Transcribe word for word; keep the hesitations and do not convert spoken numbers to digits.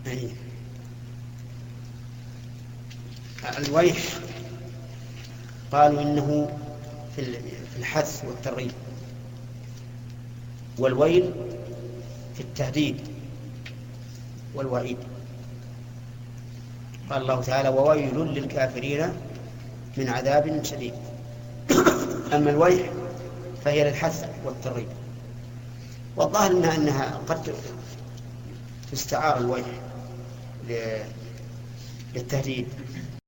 أي. الويح قالوا إنه في الحث والترغيب، والويل في التهديد والوعيد. قال الله تعالى: وويل للكافرين من عذاب شديد. أما الويح فهي للحث والترغيب، والظاهر إنها, إنها قد تستعار الويح للتهديد